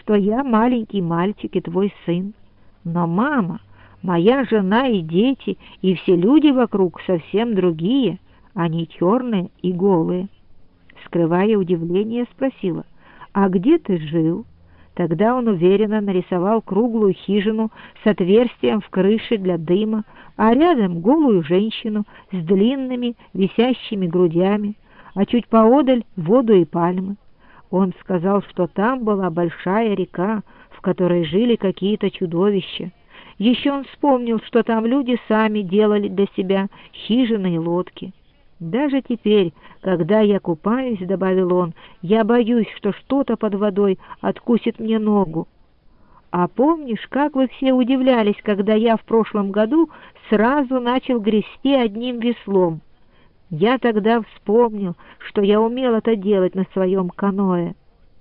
что я маленький мальчик и твой сын. Но, мама, моя жена и дети, и все люди вокруг совсем другие, они черные и голые». Скрывая удивление, спросила: «А где ты жил?» Тогда он уверенно нарисовал круглую хижину с отверстием в крыше для дыма, а рядом голую женщину с длинными висящими грудями, а чуть поодаль воду и пальмы. Он сказал, что там была большая река, в которой жили какие-то чудовища. Еще он вспомнил, что там люди сами делали для себя хижины и лодки. «Даже теперь, когда я купаюсь, — добавил он, — я боюсь, что что-то под водой откусит мне ногу. А помнишь, как вы все удивлялись, когда я в прошлом году сразу начал грести одним веслом? Я тогда вспомнил, что я умел это делать на своем каноэ».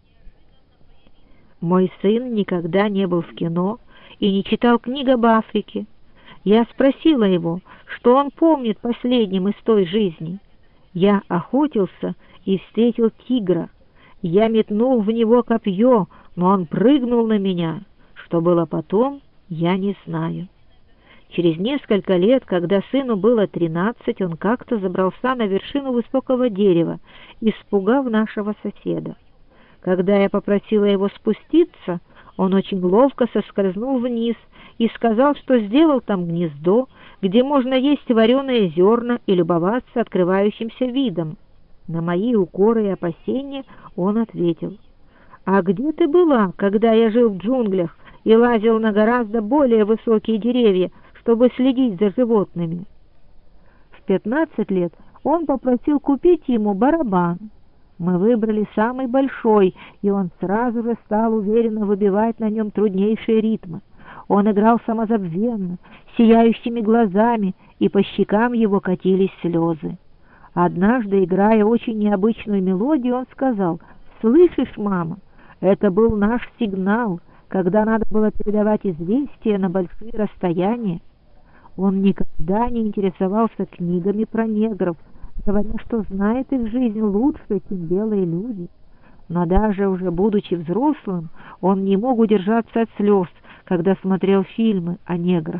Мой сын никогда не был в кино и не читал книг об Африке. Я спросила его, что он помнит последним из той жизни. «Я охотился и встретил тигра. Я метнул в него копье, но он прыгнул на меня. Что было потом, я не знаю». Через несколько лет, когда сыну было 13, он как-то забрался на вершину высокого дерева, испугав нашего соседа. Когда я попросила его спуститься, он очень ловко соскользнул вниз и сказал, что сделал там гнездо, где можно есть вареные зерна и любоваться открывающимся видом. На мои укоры и опасения он ответил: «А где ты была, когда я жил в джунглях и лазил на гораздо более высокие деревья, чтобы следить за животными?» В 15 лет он попросил купить ему барабан. Мы выбрали самый большой, и он сразу же стал уверенно выбивать на нем труднейшие ритмы. Он играл самозабвенно, сияющими глазами, и по щекам его катились слезы. Однажды, играя очень необычную мелодию, он сказал: «Слышишь, мама, это был наш сигнал, когда надо было передавать известия на большие расстояния». Он никогда не интересовался книгами про негров, говоря, что знает их жизнь лучше, чем белые люди. Но даже уже будучи взрослым, он не мог удержаться от слез, когда смотрел фильмы о неграх.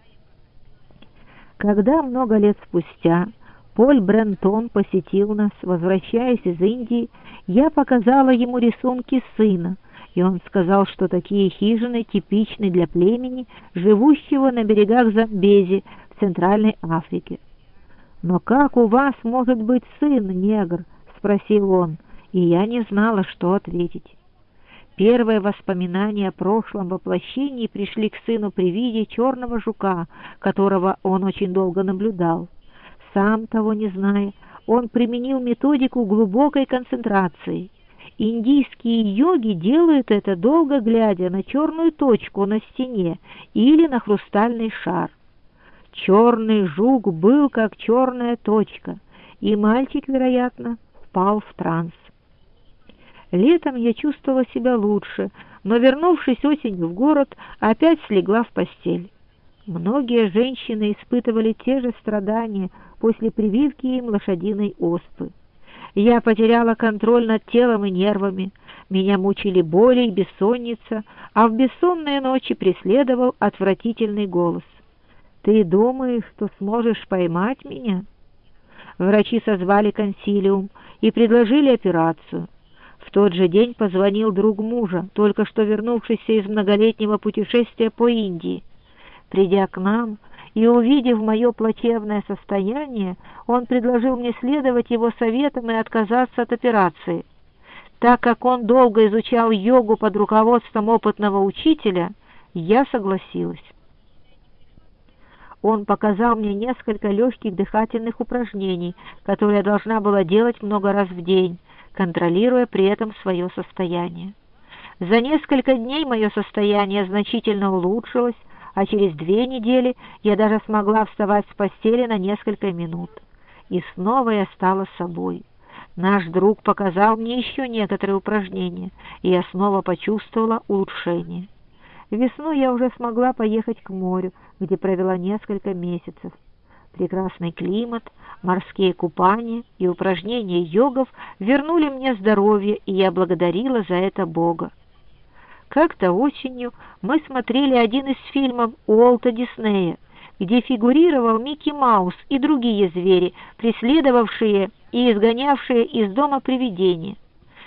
Когда много лет спустя Поль Брентон посетил нас, возвращаясь из Индии, я показала ему рисунки сына, и он сказал, что такие хижины типичны для племени, живущего на берегах Замбези в Центральной Африке. «Но как у вас может быть сын негр?» — спросил он, и я не знала, что ответить. Первые воспоминания о прошлом воплощении пришли к сыну при виде черного жука, которого он очень долго наблюдал. Сам того не зная, он применил методику глубокой концентрации. Индийские йоги делают это, долго глядя на черную точку на стене или на хрустальный шар. Черный жук был как черная точка, и мальчик, вероятно, впал в транс. Летом я чувствовала себя лучше, но, вернувшись осенью в город, опять слегла в постель. Многие женщины испытывали те же страдания после прививки им лошадиной оспы. Я потеряла контроль над телом и нервами, меня мучили боли и бессонница, а в бессонные ночи преследовал отвратительный голос: «Ты думаешь, что сможешь поймать меня?» Врачи созвали консилиум и предложили операцию. В тот же день позвонил друг мужа, только что вернувшийся из многолетнего путешествия по Индии. Придя к нам и увидев мое плачевное состояние, он предложил мне следовать его советам и отказаться от операции. Так как он долго изучал йогу под руководством опытного учителя, я согласилась. Он показал мне несколько легких дыхательных упражнений, которые я должна была делать много раз в день, контролируя при этом свое состояние. За несколько дней мое состояние значительно улучшилось, а через 2 недели я даже смогла вставать с постели на несколько минут. И снова я стала собой. Наш друг показал мне еще некоторые упражнения, и я снова почувствовала улучшение. Весной я уже смогла поехать к морю, где провела несколько месяцев. Прекрасный климат, морские купания и упражнения йогов вернули мне здоровье, и я благодарила за это Бога. Как-то осенью мы смотрели один из фильмов Уолта Диснея, где фигурировал Микки Маус и другие звери, преследовавшие и изгонявшие из дома привидения.